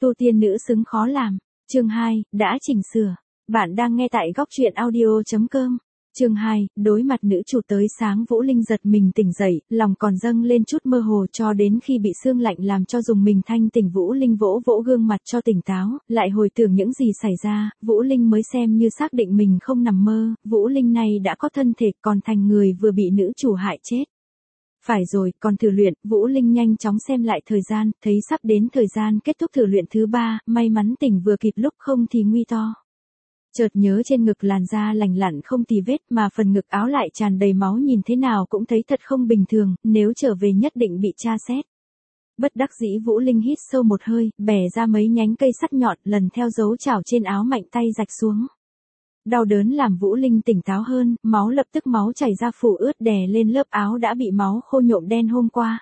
Tu tiên nữ xứng khó làm. Chương 2, đã chỉnh sửa. Bạn đang nghe tại góc truyện audio.com. Chương 2, đối mặt nữ chủ tới sáng Vũ Linh giật mình tỉnh dậy, lòng còn dâng lên chút mơ hồ cho đến khi bị sương lạnh làm cho dùng mình thanh tỉnh. Vũ Linh vỗ vỗ gương mặt cho tỉnh táo, lại hồi tưởng những gì xảy ra, Vũ Linh mới xem như xác định mình không nằm mơ, Vũ Linh này đã có thân thể còn thành người vừa bị nữ chủ hại chết. Phải rồi, còn thử luyện, Vũ Linh nhanh chóng xem lại thời gian, thấy sắp đến thời gian kết thúc thử luyện thứ 3, may mắn tỉnh vừa kịp lúc không thì nguy to. Chợt nhớ trên ngực làn da lành lặn không tì vết mà phần ngực áo lại tràn đầy máu, nhìn thế nào cũng thấy thật không bình thường, nếu trở về nhất định bị tra xét. Bất đắc dĩ Vũ Linh hít sâu một hơi, bẻ ra mấy nhánh cây sắt nhọn, lần theo dấu chảo trên áo mạnh tay rạch xuống. Đau đớn làm Vũ Linh tỉnh táo hơn, lập tức máu chảy ra phủ ướt đè lên lớp áo đã bị máu khô nhuộm đen hôm qua.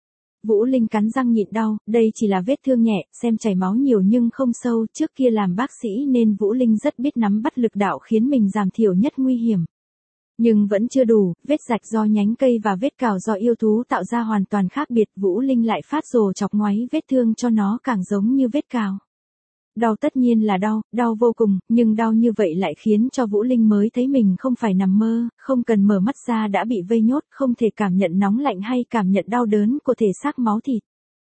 Vũ Linh cắn răng nhịn đau, đây chỉ là vết thương nhẹ, xem chảy máu nhiều nhưng không sâu, trước kia làm bác sĩ nên Vũ Linh rất biết nắm bắt lực đạo khiến mình giảm thiểu nhất nguy hiểm. Nhưng vẫn chưa đủ, vết rạch do nhánh cây và vết cào do yêu thú tạo ra hoàn toàn khác biệt, Vũ Linh lại phát rồ chọc ngoáy vết thương cho nó càng giống như vết cào. Đau tất nhiên là đau vô cùng, nhưng đau như vậy lại khiến cho Vũ Linh mới thấy mình không phải nằm mơ, không cần mở mắt ra đã bị vây nhốt, không thể cảm nhận nóng lạnh hay cảm nhận đau đớn của thể xác máu thịt.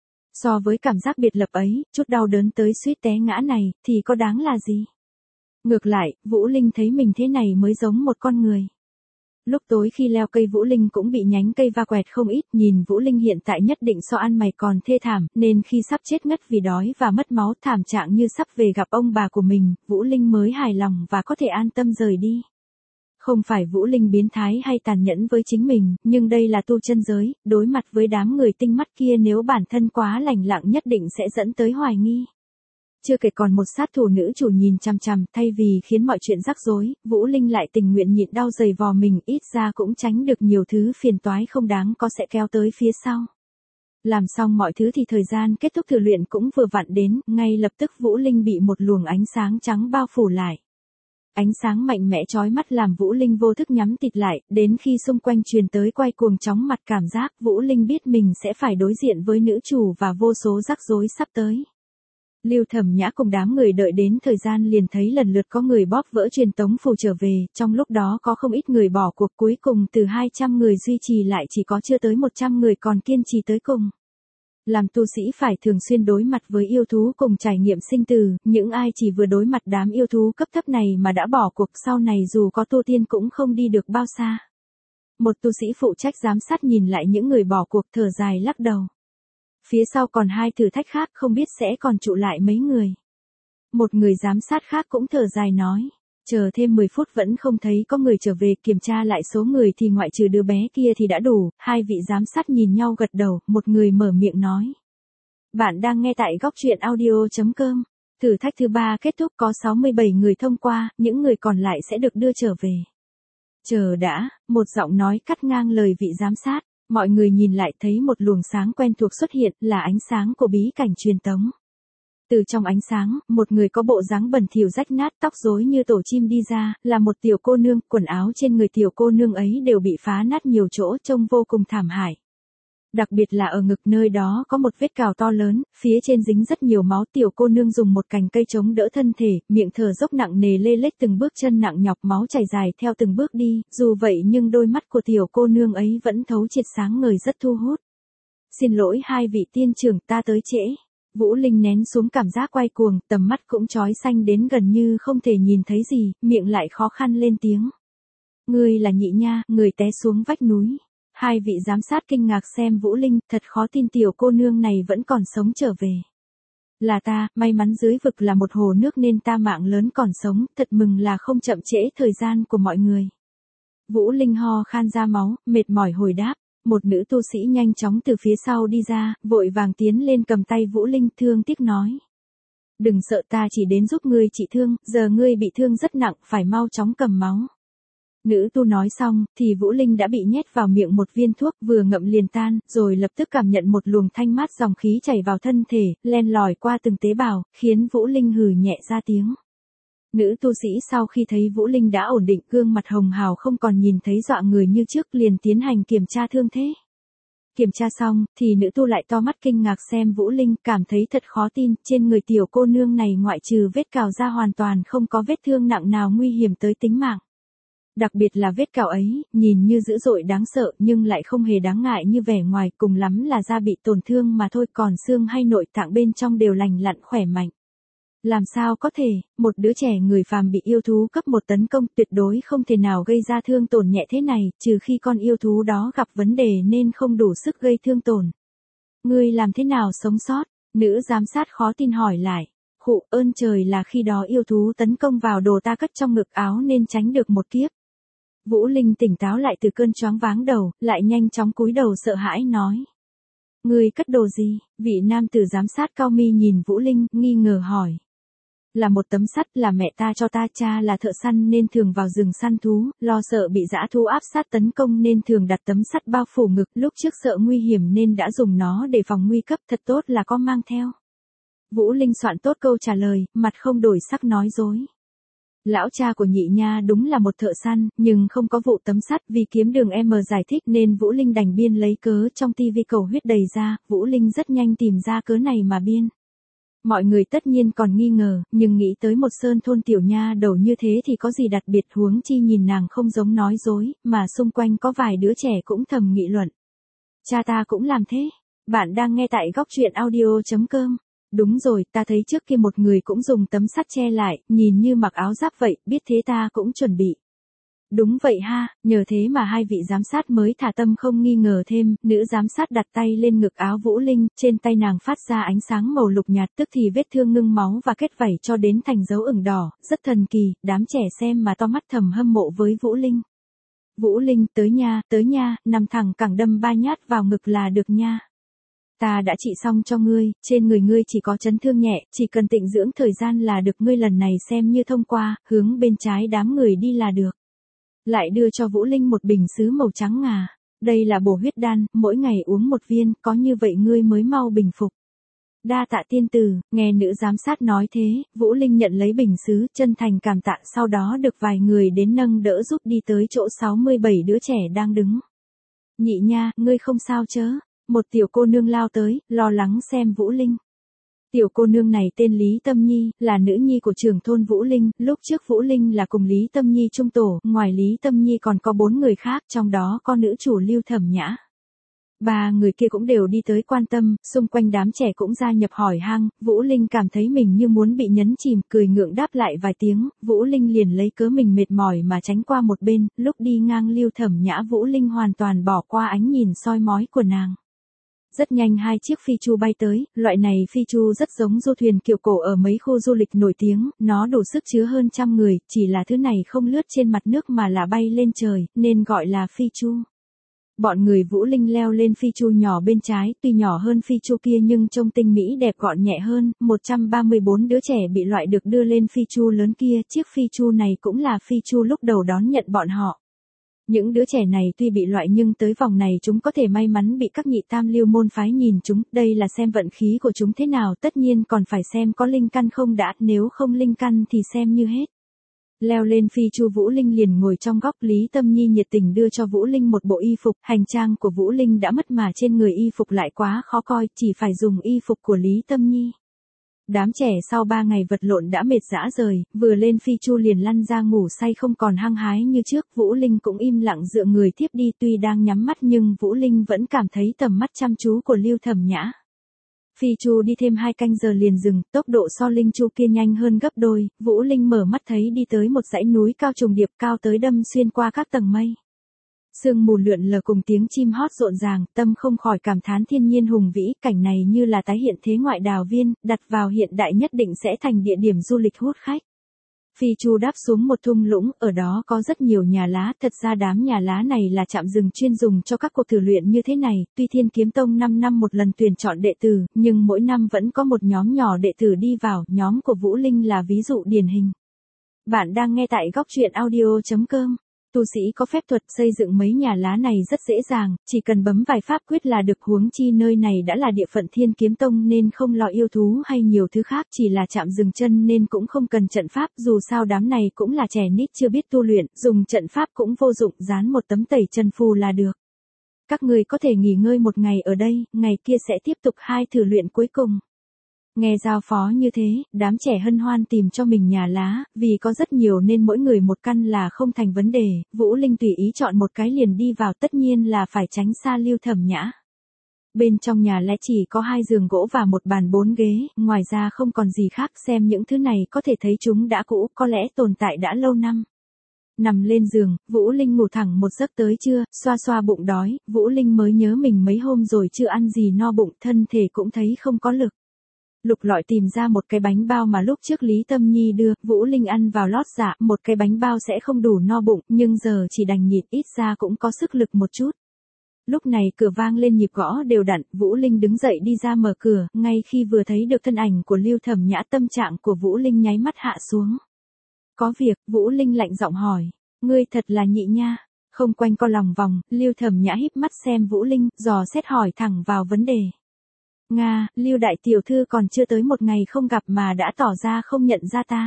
So với cảm giác biệt lập ấy, chút đau đớn tới suýt té ngã này, thì có đáng là gì? Ngược lại, Vũ Linh thấy mình thế này mới giống một con người. Lúc tối khi leo cây Vũ Linh cũng bị nhánh cây va quẹt không ít, nhìn Vũ Linh hiện tại nhất định so ăn mày còn thê thảm, nên khi sắp chết ngất vì đói và mất máu thảm trạng như sắp về gặp ông bà của mình, Vũ Linh mới hài lòng và có thể an tâm rời đi. Không phải Vũ Linh biến thái hay tàn nhẫn với chính mình, nhưng đây là tu chân giới, đối mặt với đám người tinh mắt kia nếu bản thân quá lành lặng nhất định sẽ dẫn tới hoài nghi. Chưa kể còn một sát thủ nữ chủ nhìn chằm chằm, thay vì khiến mọi chuyện rắc rối, Vũ Linh lại tình nguyện nhịn đau giày vò mình, ít ra cũng tránh được nhiều thứ phiền toái không đáng có sẽ kéo tới phía sau. Làm xong mọi thứ thì thời gian kết thúc thử luyện cũng vừa vặn đến, ngay lập tức Vũ Linh bị một luồng ánh sáng trắng bao phủ lại. Ánh sáng mạnh mẽ chói mắt làm Vũ Linh vô thức nhắm tịt lại, đến khi xung quanh truyền tới quay cuồng chóng mặt cảm giác, Vũ Linh biết mình sẽ phải đối diện với nữ chủ và vô số rắc rối sắp tới. Lưu Thẩm Nhã cùng đám người đợi đến thời gian liền thấy lần lượt có người bóp vỡ truyền tống phù trở về, trong lúc đó có không ít người bỏ cuộc, cuối cùng từ 200 người duy trì lại chỉ có chưa tới 100 người còn kiên trì tới cùng. Làm tu sĩ phải thường xuyên đối mặt với yêu thú cùng trải nghiệm sinh tử, những ai chỉ vừa đối mặt đám yêu thú cấp thấp này mà đã bỏ cuộc sau này dù có tu tiên cũng không đi được bao xa. Một tu sĩ phụ trách giám sát nhìn lại những người bỏ cuộc thở dài lắc đầu. Phía sau còn 2 thử thách khác không biết sẽ còn trụ lại mấy người. Một người giám sát khác cũng thở dài nói. Chờ thêm 10 phút vẫn không thấy có người trở về, kiểm tra lại số người thì ngoại trừ đứa bé kia thì đã đủ. 2 vị giám sát nhìn nhau gật đầu, một người mở miệng nói. Bạn đang nghe tại góc truyện audio.com. Thử thách thứ 3 kết thúc, có 67 người thông qua, những người còn lại sẽ được đưa trở về. Chờ đã, một giọng nói cắt ngang lời vị giám sát. Mọi người nhìn lại thấy một luồng sáng quen thuộc xuất hiện, là ánh sáng của bí cảnh truyền tống. Từ trong ánh sáng, một người có bộ dáng bẩn thỉu rách nát, tóc rối như tổ chim đi ra, là một tiểu cô nương, quần áo trên người tiểu cô nương ấy đều bị phá nát nhiều chỗ, trông vô cùng thảm hại. Đặc biệt là ở ngực, nơi đó có một vết cào to lớn, phía trên dính rất nhiều máu, tiểu cô nương dùng một cành cây chống đỡ thân thể, miệng thở dốc nặng nề lê lết từng bước chân nặng nhọc, máu chảy dài theo từng bước đi, dù vậy nhưng đôi mắt của tiểu cô nương ấy vẫn thấu triệt sáng ngời rất thu hút. Xin lỗi 2 vị tiên trưởng, ta tới trễ. Vũ Linh nén xuống cảm giác quay cuồng, tầm mắt cũng chói xanh đến gần như không thể nhìn thấy gì, miệng lại khó khăn lên tiếng. Ngươi là Nhị Nha, người té xuống vách núi. 2 vị giám sát kinh ngạc xem Vũ Linh, thật khó tin tiểu cô nương này vẫn còn sống trở về. Là ta, may mắn dưới vực là một hồ nước nên ta mạng lớn còn sống, thật mừng là không chậm trễ thời gian của mọi người. Vũ Linh ho khan ra máu, mệt mỏi hồi đáp. Một nữ tu sĩ nhanh chóng từ phía sau đi ra, vội vàng tiến lên cầm tay Vũ Linh, thương tiếc nói. Đừng sợ, ta chỉ đến giúp ngươi trị thương, giờ ngươi bị thương rất nặng, phải mau chóng cầm máu. Nữ tu nói xong, thì Vũ Linh đã bị nhét vào miệng một viên thuốc, vừa ngậm liền tan, rồi lập tức cảm nhận một luồng thanh mát dòng khí chảy vào thân thể, len lỏi qua từng tế bào, khiến Vũ Linh hừ nhẹ ra tiếng. Nữ tu sĩ sau khi thấy Vũ Linh đã ổn định, gương mặt hồng hào không còn nhìn thấy dọa người như trước, liền tiến hành kiểm tra thương thế. Kiểm tra xong, thì nữ tu lại to mắt kinh ngạc xem Vũ Linh, cảm thấy thật khó tin, trên người tiểu cô nương này ngoại trừ vết cào ra hoàn toàn không có vết thương nặng nào nguy hiểm tới tính mạng. Đặc biệt là vết cào ấy, nhìn như dữ dội đáng sợ nhưng lại không hề đáng ngại như vẻ ngoài, cùng lắm là da bị tổn thương mà thôi, còn xương hay nội tạng bên trong đều lành lặn khỏe mạnh. Làm sao có thể, một đứa trẻ người phàm bị yêu thú cấp 1 tấn công tuyệt đối không thể nào gây ra thương tổn nhẹ thế này, trừ khi con yêu thú đó gặp vấn đề nên không đủ sức gây thương tổn. Ngươi làm thế nào sống sót? Nữ giám sát khó tin hỏi lại. Khụ, ơn trời là khi đó yêu thú tấn công vào đồ ta cất trong ngực áo nên tránh được một kiếp. Vũ Linh tỉnh táo lại từ cơn choáng váng đầu, lại nhanh chóng cúi đầu sợ hãi nói. Ngươi cất đồ gì? Vị nam tử giám sát cao mi nhìn Vũ Linh, nghi ngờ hỏi. Là một tấm sắt, là mẹ ta cho ta, cha là thợ săn nên thường vào rừng săn thú, lo sợ bị dã thú áp sát tấn công nên thường đặt tấm sắt bao phủ ngực, lúc trước sợ nguy hiểm nên đã dùng nó để phòng nguy cấp, thật tốt là có mang theo. Vũ Linh soạn tốt câu trả lời, mặt không đổi sắc nói dối. Lão cha của nhị nha đúng là một thợ săn, nhưng không có vụ tấm sắt, vì kiếm đường em giải thích nên Vũ Linh đành biên lấy cớ trong tivi cầu huyết đầy ra, Vũ Linh rất nhanh tìm ra cớ này mà biên. Mọi người tất nhiên còn nghi ngờ, nhưng nghĩ tới một sơn thôn tiểu nha đầu như thế thì có gì đặc biệt, huống chi nhìn nàng không giống nói dối, mà xung quanh có vài đứa trẻ cũng thầm nghị luận. Cha ta cũng làm thế. Bạn đang nghe tại góc truyện audio.com. Đúng rồi, ta thấy trước kia một người cũng dùng tấm sắt che lại, nhìn như mặc áo giáp vậy, biết thế ta cũng chuẩn bị. Đúng vậy ha, nhờ thế mà hai vị giám sát mới thả tâm không nghi ngờ thêm, nữ giám sát đặt tay lên ngực áo Vũ Linh, trên tay nàng phát ra ánh sáng màu lục nhạt, tức thì vết thương ngưng máu và kết vảy cho đến thành dấu ửng đỏ, rất thần kỳ, đám trẻ xem mà to mắt thầm hâm mộ với Vũ Linh. Vũ Linh, tới nha, nằm thẳng cẳng đâm 3 nhát vào ngực là được nha. Ta đã trị xong cho ngươi, trên người ngươi chỉ có chấn thương nhẹ, chỉ cần tịnh dưỡng thời gian là được, ngươi lần này xem như thông qua, hướng bên trái đám người đi là được. Lại đưa cho Vũ Linh một bình sứ màu trắng ngà. Đây là bổ huyết đan, mỗi ngày uống 1 viên, có như vậy ngươi mới mau bình phục. Đa tạ tiên tử, nghe nữ giám sát nói thế, Vũ Linh nhận lấy bình sứ, chân thành cảm tạ, sau đó được vài người đến nâng đỡ giúp đi tới chỗ 67 đứa trẻ đang đứng. Nhị nha, ngươi không sao chớ? Một tiểu cô nương lao tới, lo lắng xem Vũ Linh. Tiểu cô nương này tên Lý Tâm Nhi, là nữ nhi của trưởng thôn Vũ Linh, lúc trước Vũ Linh là cùng Lý Tâm Nhi chung tổ, ngoài Lý Tâm Nhi còn có 4 người khác, trong đó có nữ chủ Lưu Thẩm Nhã. 3 người kia cũng đều đi tới quan tâm, xung quanh đám trẻ cũng gia nhập hỏi han, Vũ Linh cảm thấy mình như muốn bị nhấn chìm, cười ngượng đáp lại vài tiếng, Vũ Linh liền lấy cớ mình mệt mỏi mà tránh qua một bên, lúc đi ngang Lưu Thẩm Nhã Vũ Linh hoàn toàn bỏ qua ánh nhìn soi mói của nàng. Rất nhanh 2 chiếc phi chu bay tới, loại này phi chu rất giống du thuyền kiểu cổ ở mấy khu du lịch nổi tiếng, nó đủ sức chứa hơn 100 người, chỉ là thứ này không lướt trên mặt nước mà là bay lên trời, nên gọi là phi chu. Bọn người Vũ Linh leo lên phi chu nhỏ bên trái, tuy nhỏ hơn phi chu kia nhưng trông tinh mỹ đẹp gọn nhẹ hơn, 134 đứa trẻ bị loại được đưa lên phi chu lớn kia, chiếc phi chu này cũng là phi chu lúc đầu đón nhận bọn họ. Những đứa trẻ này tuy bị loại nhưng tới vòng này chúng có thể may mắn bị các nhị tam lưu môn phái nhìn chúng, đây là xem vận khí của chúng thế nào, tất nhiên còn phải xem có linh căn không đã, nếu không linh căn thì xem như hết. Leo lên phi chu Vũ Linh liền ngồi trong góc, Lý Tâm Nhi nhiệt tình đưa cho Vũ Linh một bộ y phục, hành trang của Vũ Linh đã mất mà trên người y phục lại quá khó coi, chỉ phải dùng y phục của Lý Tâm Nhi. Đám trẻ sau 3 ngày vật lộn đã mệt rã rời, vừa lên phi chu liền lăn ra ngủ say không còn hăng hái như trước, Vũ Linh cũng im lặng dựa người thiếp đi, tuy đang nhắm mắt nhưng Vũ Linh vẫn cảm thấy tầm mắt chăm chú của Lưu Thẩm Nhã. Phi chu đi thêm 2 canh giờ liền dừng, tốc độ so linh chu kia nhanh hơn gấp đôi, Vũ Linh mở mắt thấy đi tới một dãy núi cao trùng điệp cao tới đâm xuyên qua các tầng mây. Sương mù lượn lờ cùng tiếng chim hót rộn ràng, tâm không khỏi cảm thán thiên nhiên hùng vĩ, cảnh này như là tái hiện thế ngoại đào viên, đặt vào hiện đại nhất định sẽ thành địa điểm du lịch hút khách. Phi chu đáp xuống một thung lũng, ở đó có rất nhiều nhà lá, thật ra đám nhà lá này là trạm rừng chuyên dùng cho các cuộc thử luyện như thế này, tuy Thiên Kiếm Tông 5 năm một lần tuyển chọn đệ tử, nhưng mỗi năm vẫn có một nhóm nhỏ đệ tử đi vào, nhóm của Vũ Linh là ví dụ điển hình. Bạn đang nghe tại góc truyện audio.com. Tu sĩ có phép thuật xây dựng mấy nhà lá này rất dễ dàng, chỉ cần bấm vài pháp quyết là được, huống chi nơi này đã là địa phận Thiên Kiếm Tông nên không lo yêu thú hay nhiều thứ khác, chỉ là chạm dừng chân nên cũng không cần trận pháp, dù sao đám này cũng là trẻ nít chưa biết tu luyện, dùng trận pháp cũng vô dụng, dán một tấm tẩy chân phù là được. Các người có thể nghỉ ngơi một ngày ở đây, ngày kia sẽ tiếp tục 2 thử luyện cuối cùng. Nghe giao phó như thế, đám trẻ hân hoan tìm cho mình nhà lá, vì có rất nhiều nên mỗi người một căn là không thành vấn đề, Vũ Linh tùy ý chọn một cái liền đi vào, tất nhiên là phải tránh xa Lưu Thẩm Nhã. Bên trong nhà lẽ chỉ có 2 giường gỗ và một bàn 4 ghế, ngoài ra không còn gì khác, xem những thứ này có thể thấy chúng đã cũ, có lẽ tồn tại đã lâu năm. Nằm lên giường, Vũ Linh ngủ thẳng một giấc tới trưa, xoa xoa bụng đói, Vũ Linh mới nhớ mình mấy hôm rồi chưa ăn gì no bụng, thân thể cũng thấy không có lực. Lục lọi tìm ra một cái bánh bao mà lúc trước Lý Tâm Nhi đưa, Vũ Linh ăn vào lót dạ, một cái bánh bao sẽ không đủ no bụng, nhưng giờ chỉ đành nhịn, ít ra cũng có sức lực một chút. Lúc này cửa vang lên nhịp gõ đều đặn, Vũ Linh đứng dậy đi ra mở cửa, ngay khi vừa thấy được thân ảnh của Lưu Thẩm Nhã, tâm trạng của Vũ Linh nháy mắt hạ xuống. Có việc, Vũ Linh lạnh giọng hỏi, ngươi thật là nhị nha. Không quanh co lòng vòng, Lưu Thẩm Nhã híp mắt xem Vũ Linh, dò xét hỏi thẳng vào vấn đề. Nga, Lưu đại tiểu thư còn chưa tới một ngày không gặp mà đã tỏ ra không nhận ra ta.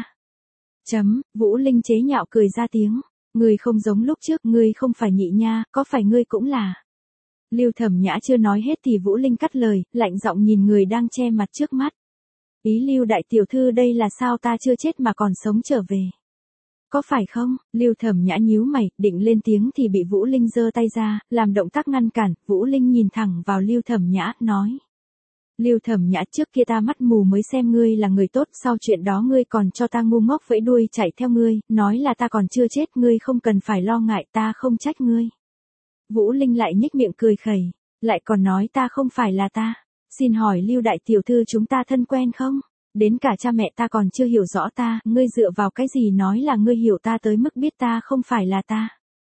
Vũ Linh chế nhạo cười ra tiếng, ngươi không giống lúc trước, ngươi không phải nhị nha, có phải ngươi cũng là. Lưu Thẩm Nhã chưa nói hết thì Vũ Linh cắt lời, lạnh giọng nhìn người đang che mặt trước mắt. Ý Lưu đại tiểu thư đây là sao, ta chưa chết mà còn sống trở về. Có phải không? Lưu Thẩm Nhã nhíu mày, định lên tiếng thì bị Vũ Linh giơ tay ra, làm động tác ngăn cản, Vũ Linh nhìn thẳng vào Lưu Thẩm Nhã, nói. Lưu Thẩm Nhã, trước kia ta mắt mù mới xem ngươi là người tốt, sau chuyện đó ngươi còn cho ta ngu ngốc vẫy đuôi chạy theo ngươi, nói là ta còn chưa chết, ngươi không cần phải lo ngại, ta không trách ngươi. Vũ Linh lại nhếch miệng cười khẩy, lại còn nói ta không phải là ta. Xin hỏi Lưu đại tiểu thư chúng ta thân quen không? Đến cả cha mẹ ta còn chưa hiểu rõ ta, ngươi dựa vào cái gì nói là ngươi hiểu ta tới mức biết ta không phải là ta?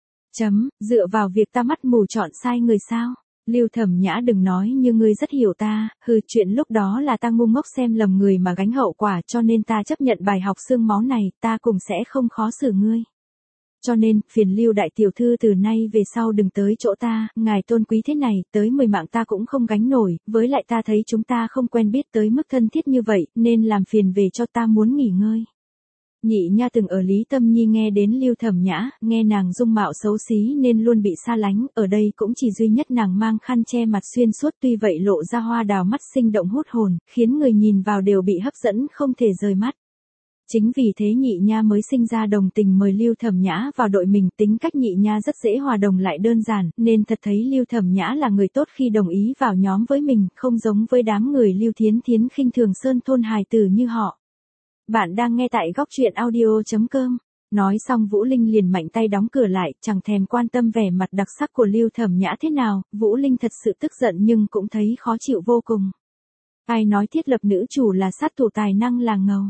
Dựa vào việc ta mắt mù chọn sai người sao? Lưu Thẩm Nhã, đừng nói như ngươi rất hiểu ta, chuyện lúc đó là ta ngu ngốc xem lầm người mà gánh hậu quả, cho nên ta chấp nhận bài học xương máu này, ta cũng sẽ không khó xử ngươi. Cho nên, phiền Lưu đại tiểu thư từ nay về sau đừng tới chỗ ta, ngài tôn quý thế này, tới 10 mạng ta cũng không gánh nổi, với lại ta thấy chúng ta không quen biết tới mức thân thiết như vậy, nên làm phiền về cho ta muốn nghỉ ngơi. Nhị nha từng ở Lý Tâm Nhi nghe đến Lưu Thẩm Nhã, nghe nàng dung mạo xấu xí nên luôn bị xa lánh, ở đây cũng chỉ duy nhất nàng mang khăn che mặt xuyên suốt, tuy vậy lộ ra hoa đào mắt sinh động hút hồn, khiến người nhìn vào đều bị hấp dẫn không thể rời mắt. Chính vì thế nhị nha mới sinh ra đồng tình mời Lưu Thẩm Nhã vào đội mình, tính cách nhị nha rất dễ hòa đồng lại đơn giản, nên thật thấy Lưu Thẩm Nhã là người tốt khi đồng ý vào nhóm với mình, không giống với đám người Lưu Thiến Thiến khinh thường sơn thôn hài tử như họ. Bạn đang nghe tại góc truyện audio.com. Nói xong Vũ Linh liền mạnh tay đóng cửa lại, chẳng thèm quan tâm vẻ mặt đặc sắc của Lưu Thẩm Nhã thế nào, Vũ Linh thật sự tức giận nhưng cũng thấy khó chịu vô cùng. Ai nói thiết lập nữ chủ là sát thủ tài năng là ngầu.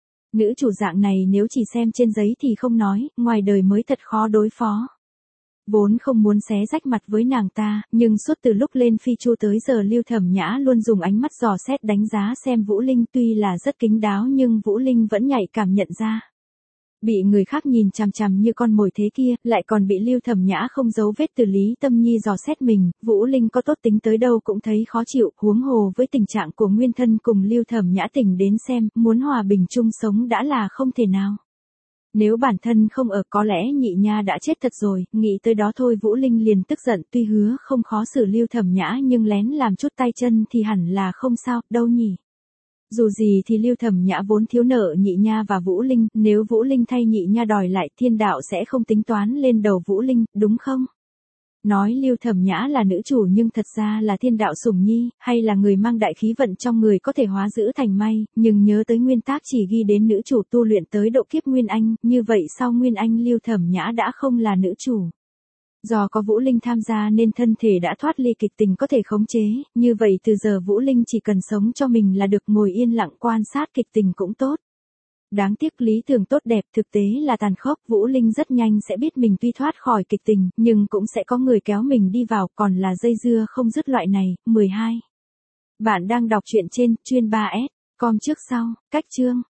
Nữ chủ dạng này nếu chỉ xem trên giấy thì không nói, ngoài đời mới thật khó đối phó. Vốn không muốn xé rách mặt với nàng ta, nhưng suốt từ lúc lên phi chu tới giờ Lưu Thẩm Nhã luôn dùng ánh mắt dò xét đánh giá xem Vũ Linh, tuy là rất kín đáo nhưng Vũ Linh vẫn nhạy cảm nhận ra. Bị người khác nhìn chằm chằm như con mồi thế kia, lại còn bị Lưu Thẩm Nhã không giấu vết từ Lý Tâm Nhi dò xét mình, Vũ Linh có tốt tính tới đâu cũng thấy khó chịu, huống hồ với tình trạng của nguyên thân cùng Lưu Thẩm Nhã tỉnh đến xem, muốn hòa bình chung sống đã là không thể nào. Nếu bản thân không ở có lẽ nhị nha đã chết thật rồi, nghĩ tới đó thôi Vũ Linh liền tức giận, tuy hứa không khó xử Lưu Thẩm Nhã nhưng lén làm chút tay chân thì hẳn là không sao, đâu nhỉ. Dù gì thì Lưu Thẩm Nhã vốn thiếu nợ nhị nha và Vũ Linh, nếu Vũ Linh thay nhị nha đòi lại thiên đạo sẽ không tính toán lên đầu Vũ Linh, đúng không? Nói Lưu Thẩm Nhã là nữ chủ nhưng thật ra là thiên đạo sủng nhi, hay là người mang đại khí vận trong người có thể hóa giữ thành may, nhưng nhớ tới nguyên tác chỉ ghi đến nữ chủ tu luyện tới độ kiếp Nguyên Anh, như vậy sau Nguyên Anh Lưu Thẩm Nhã đã không là nữ chủ. Do có Vũ Linh tham gia nên thân thể đã thoát ly kịch tình có thể khống chế, như vậy từ giờ Vũ Linh chỉ cần sống cho mình là được, ngồi yên lặng quan sát kịch tình cũng tốt. Đáng tiếc lý tưởng tốt đẹp thực tế là tàn khốc, Vũ Linh rất nhanh sẽ biết mình tuy thoát khỏi kịch tình, nhưng cũng sẽ có người kéo mình đi vào, còn là dây dưa không dứt loại này. 12. Bạn đang đọc truyện trên chuyên 3S, com trước sau, cách chương.